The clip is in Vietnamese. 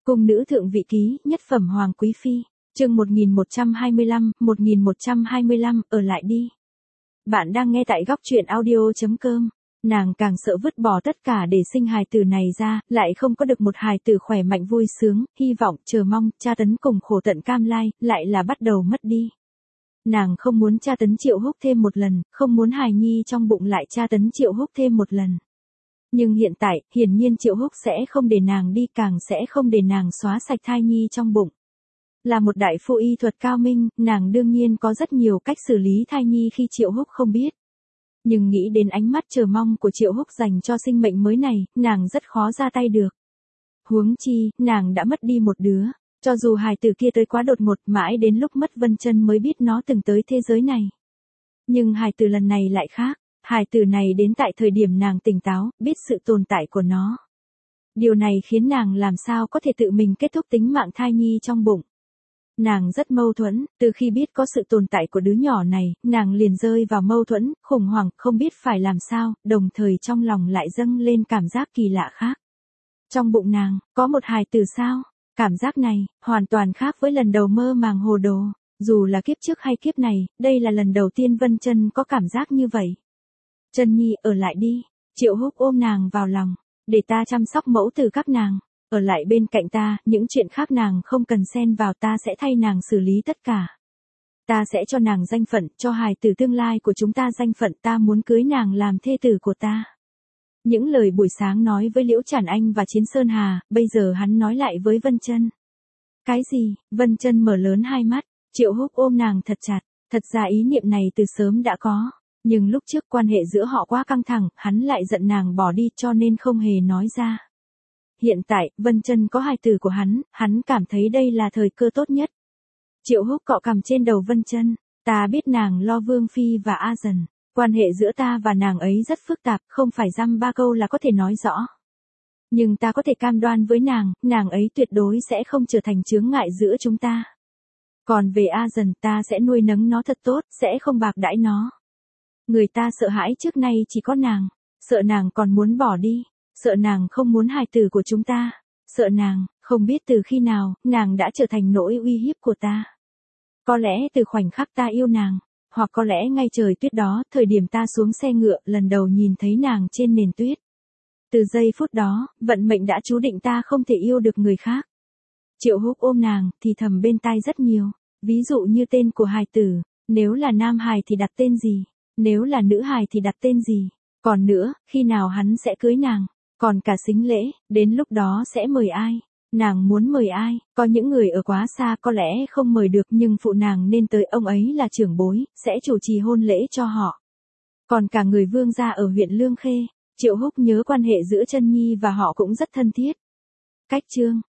Cung nữ thượng vị ký, nhất phẩm hoàng quý phi, chương 1125, ở lại đi. Bạn đang nghe tại góc truyện audio.com. Nàng càng sợ vứt bỏ tất cả để sinh hài tử này ra, lại không có được một hài tử khỏe mạnh vui sướng, hy vọng, chờ mong, tra tấn cùng khổ tận cam lai, lại là bắt đầu mất đi. Nàng không muốn tra tấn Triệu Húc thêm một lần, không muốn hài nhi trong bụng lại tra tấn Triệu Húc thêm một lần. Nhưng hiện tại, hiển nhiên Triệu Húc sẽ không để nàng đi, càng sẽ không để nàng xóa sạch thai nhi trong bụng. Là một đại phu y thuật cao minh, nàng đương nhiên có rất nhiều cách xử lý thai nhi khi Triệu Húc không biết. Nhưng nghĩ đến ánh mắt chờ mong của Triệu Húc dành cho sinh mệnh mới này, nàng rất khó ra tay được. Huống chi, nàng đã mất đi một đứa, cho dù hài tử kia tới quá đột ngột, mãi đến lúc mất Vân Chân mới biết nó từng tới thế giới này. Nhưng hài tử lần này lại khác. Hài tử này đến tại thời điểm nàng tỉnh táo, biết sự tồn tại của nó. Điều này khiến nàng làm sao có thể tự mình kết thúc tính mạng thai nhi trong bụng. Nàng rất mâu thuẫn, từ khi biết có sự tồn tại của đứa nhỏ này, nàng liền rơi vào mâu thuẫn, khủng hoảng, không biết phải làm sao, đồng thời trong lòng lại dâng lên cảm giác kỳ lạ khác. Trong bụng nàng, có một hài tử sao? Cảm giác này, hoàn toàn khác với lần đầu mơ màng hồ đồ. Dù là kiếp trước hay kiếp này, đây là lần đầu tiên Vân Chân có cảm giác như vậy. Chân nhi, ở lại đi. Triệu Húc ôm nàng vào lòng, để ta chăm sóc mẫu tử các nàng. Ở lại bên cạnh ta, những chuyện khác nàng không cần xen vào, ta sẽ thay nàng xử lý tất cả. Ta sẽ cho nàng danh phận, cho hài tử tương lai của chúng ta danh phận, ta muốn cưới nàng làm thê tử của ta. Những lời buổi sáng nói với Liễu Trản Anh và Chiến Sơn Hà, bây giờ hắn nói lại với Vân Chân. Cái gì? Vân Chân mở lớn hai mắt, Triệu Húc ôm nàng thật chặt, thật ra ý niệm này từ sớm đã có. Nhưng lúc trước quan hệ giữa họ quá căng thẳng, hắn lại giận nàng bỏ đi cho nên không hề nói ra. Hiện tại, Vân Chân có hài tử của hắn cảm thấy đây là thời cơ tốt nhất. Triệu Húc cọ cằm trên đầu Vân Chân, ta biết nàng lo Vương Phi và A Dần. Quan hệ giữa ta và nàng ấy rất phức tạp, không phải dăm ba câu là có thể nói rõ. Nhưng ta có thể cam đoan với nàng ấy tuyệt đối sẽ không trở thành chướng ngại giữa chúng ta. Còn về A Dần, ta sẽ nuôi nấng nó thật tốt, sẽ không bạc đãi nó. Người ta sợ hãi trước nay chỉ có nàng, sợ nàng còn muốn bỏ đi, sợ nàng không muốn hài tử của chúng ta, sợ nàng, không biết từ khi nào, nàng đã trở thành nỗi uy hiếp của ta. Có lẽ từ khoảnh khắc ta yêu nàng, hoặc có lẽ ngay trời tuyết đó, thời điểm ta xuống xe ngựa, lần đầu nhìn thấy nàng trên nền tuyết. Từ giây phút đó, vận mệnh đã chú định ta không thể yêu được người khác. Triệu Húc ôm nàng, thì thầm bên tai rất nhiều, ví dụ như tên của hài tử, nếu là nam hài thì đặt tên gì? Nếu là nữ hài thì đặt tên gì? Còn nữa, khi nào hắn sẽ cưới nàng? Còn cả sính lễ, đến lúc đó sẽ mời ai? Nàng muốn mời ai? Có những người ở quá xa có lẽ không mời được, nhưng phụ nàng nên tới, ông ấy là trưởng bối, sẽ chủ trì hôn lễ cho họ. Còn cả người Vương gia ở huyện Lương Khê, Triệu Húc nhớ quan hệ giữa Chân nhi và họ cũng rất thân thiết. Cách chương,